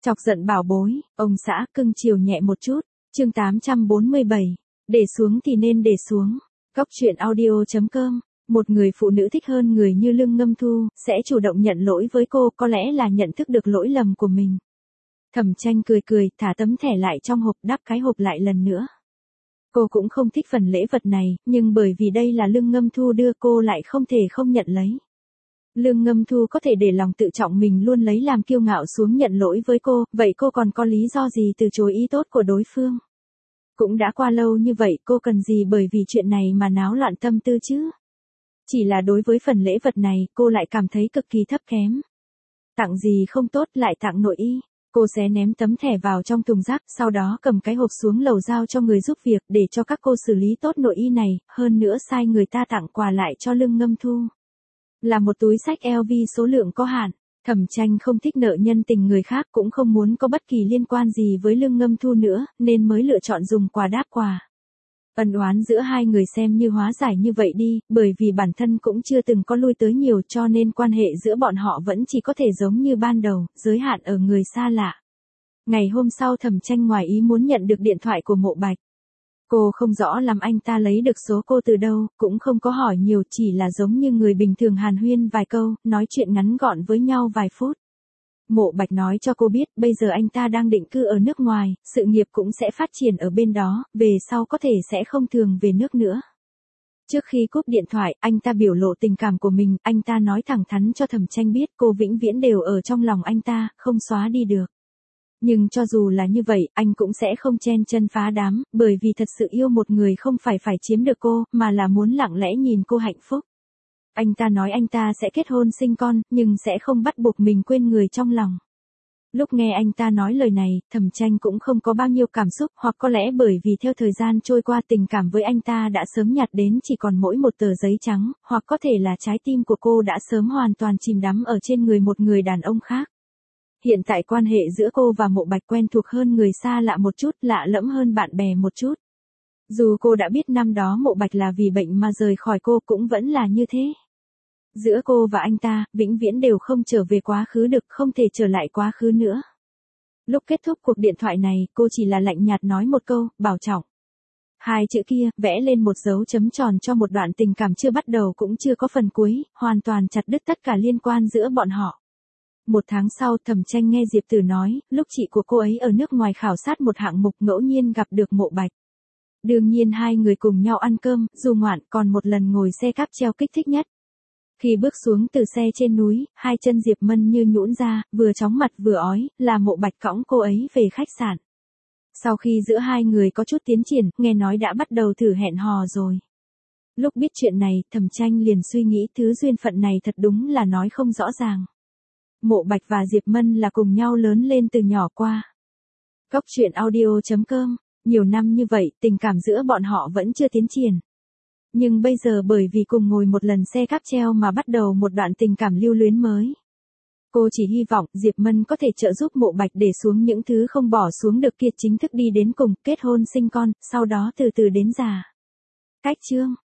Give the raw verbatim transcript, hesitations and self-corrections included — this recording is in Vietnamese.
Chọc giận bảo bối, ông xã cưng chiều nhẹ một chút. Chương tám trăm bốn mươi bảy. Để xuống thì nên để xuống. Góc truyện audio chấm com. Một người phụ nữ thích hơn người như Lương Ngâm Thu, sẽ chủ động nhận lỗi với cô, có lẽ là nhận thức được lỗi lầm của mình. Thẩm Tranh cười cười, thả tấm thẻ lại trong hộp, đắp cái hộp lại lần nữa. Cô cũng không thích phần lễ vật này, nhưng bởi vì đây là Lương Ngâm Thu đưa cô lại không thể không nhận lấy. Lương Ngâm Thu có thể để lòng tự trọng mình luôn lấy làm kiêu ngạo xuống nhận lỗi với cô, vậy cô còn có lý do gì từ chối ý tốt của đối phương? Cũng đã qua lâu như vậy, cô cần gì bởi vì chuyện này mà náo loạn tâm tư chứ? Chỉ là đối với phần lễ vật này, cô lại cảm thấy cực kỳ thấp kém. Tặng gì không tốt lại tặng nội y. Cô sẽ ném tấm thẻ vào trong thùng rác, sau đó cầm cái hộp xuống lầu giao cho người giúp việc để cho các cô xử lý tốt nội y này, hơn nữa sai người ta tặng quà lại cho Lương Ngâm Thu. Là một túi xách L V số lượng có hạn. Thẩm Tranh không thích nợ nhân tình người khác, cũng không muốn có bất kỳ liên quan gì với Lương Ngâm Thu nữa, nên mới lựa chọn dùng quà đáp quà. Ân oán giữa hai người xem như hóa giải như vậy đi, bởi vì bản thân cũng chưa từng có lui tới nhiều cho nên quan hệ giữa bọn họ vẫn chỉ có thể giống như ban đầu, giới hạn ở người xa lạ. Ngày hôm sau Thẩm Tranh ngoài ý muốn nhận được điện thoại của Mộ Bạch. Cô không rõ lắm anh ta lấy được số cô từ đâu, cũng không có hỏi nhiều, chỉ là giống như người bình thường hàn huyên vài câu, nói chuyện ngắn gọn với nhau vài phút. Mộ Bạch nói cho cô biết, bây giờ anh ta đang định cư ở nước ngoài, sự nghiệp cũng sẽ phát triển ở bên đó, về sau có thể sẽ không thường về nước nữa. Trước khi cúp điện thoại, anh ta biểu lộ tình cảm của mình, anh ta nói thẳng thắn cho Thẩm Tranh biết cô vĩnh viễn đều ở trong lòng anh ta, không xóa đi được. Nhưng cho dù là như vậy, anh cũng sẽ không chen chân phá đám, bởi vì thật sự yêu một người không phải phải chiếm được cô, mà là muốn lặng lẽ nhìn cô hạnh phúc. Anh ta nói anh ta sẽ kết hôn sinh con, nhưng sẽ không bắt buộc mình quên người trong lòng. Lúc nghe anh ta nói lời này, Thẩm Tranh cũng không có bao nhiêu cảm xúc, hoặc có lẽ bởi vì theo thời gian trôi qua tình cảm với anh ta đã sớm nhạt đến chỉ còn mỗi một tờ giấy trắng, hoặc có thể là trái tim của cô đã sớm hoàn toàn chìm đắm ở trên người một người đàn ông khác. Hiện tại quan hệ giữa cô và Mộ Bạch quen thuộc hơn người xa lạ một chút, lạ lẫm hơn bạn bè một chút. Dù cô đã biết năm đó Mộ Bạch là vì bệnh mà rời khỏi cô, cũng vẫn là như thế. Giữa cô và anh ta, vĩnh viễn đều không trở về quá khứ được, không thể trở lại quá khứ nữa. Lúc kết thúc cuộc điện thoại này, cô chỉ là lạnh nhạt nói một câu, bảo trọng. Hai chữ kia, vẽ lên một dấu chấm tròn cho một đoạn tình cảm chưa bắt đầu cũng chưa có phần cuối, hoàn toàn chặt đứt tất cả liên quan giữa bọn họ. Một tháng sau, Thẩm Tranh nghe Diệp Tử nói, lúc chị của cô ấy ở nước ngoài khảo sát một hạng mục ngẫu nhiên gặp được Mộ Bạch. Đương nhiên hai người cùng nhau ăn cơm, du ngoạn, còn một lần ngồi xe cáp treo kích thích nhất. Khi bước xuống từ xe trên núi, hai chân Diệp Mân như nhũn ra, vừa chóng mặt vừa ói, là Mộ Bạch cõng cô ấy về khách sạn. Sau khi giữa hai người có chút tiến triển, nghe nói đã bắt đầu thử hẹn hò rồi. Lúc biết chuyện này, Thẩm Tranh liền suy nghĩ thứ duyên phận này thật đúng là nói không rõ ràng. Mộ Bạch và Diệp Mân là cùng nhau lớn lên từ nhỏ qua. Góc truyện audio chấm com. Nhiều năm như vậy, tình cảm giữa bọn họ vẫn chưa tiến triển. Nhưng bây giờ bởi vì cùng ngồi một lần xe cáp treo mà bắt đầu một đoạn tình cảm lưu luyến mới. Cô chỉ hy vọng Diệp Mân có thể trợ giúp Mộ Bạch để xuống những thứ không bỏ xuống được kia, chính thức đi đến cùng, kết hôn sinh con, sau đó từ từ đến già. Cách chương.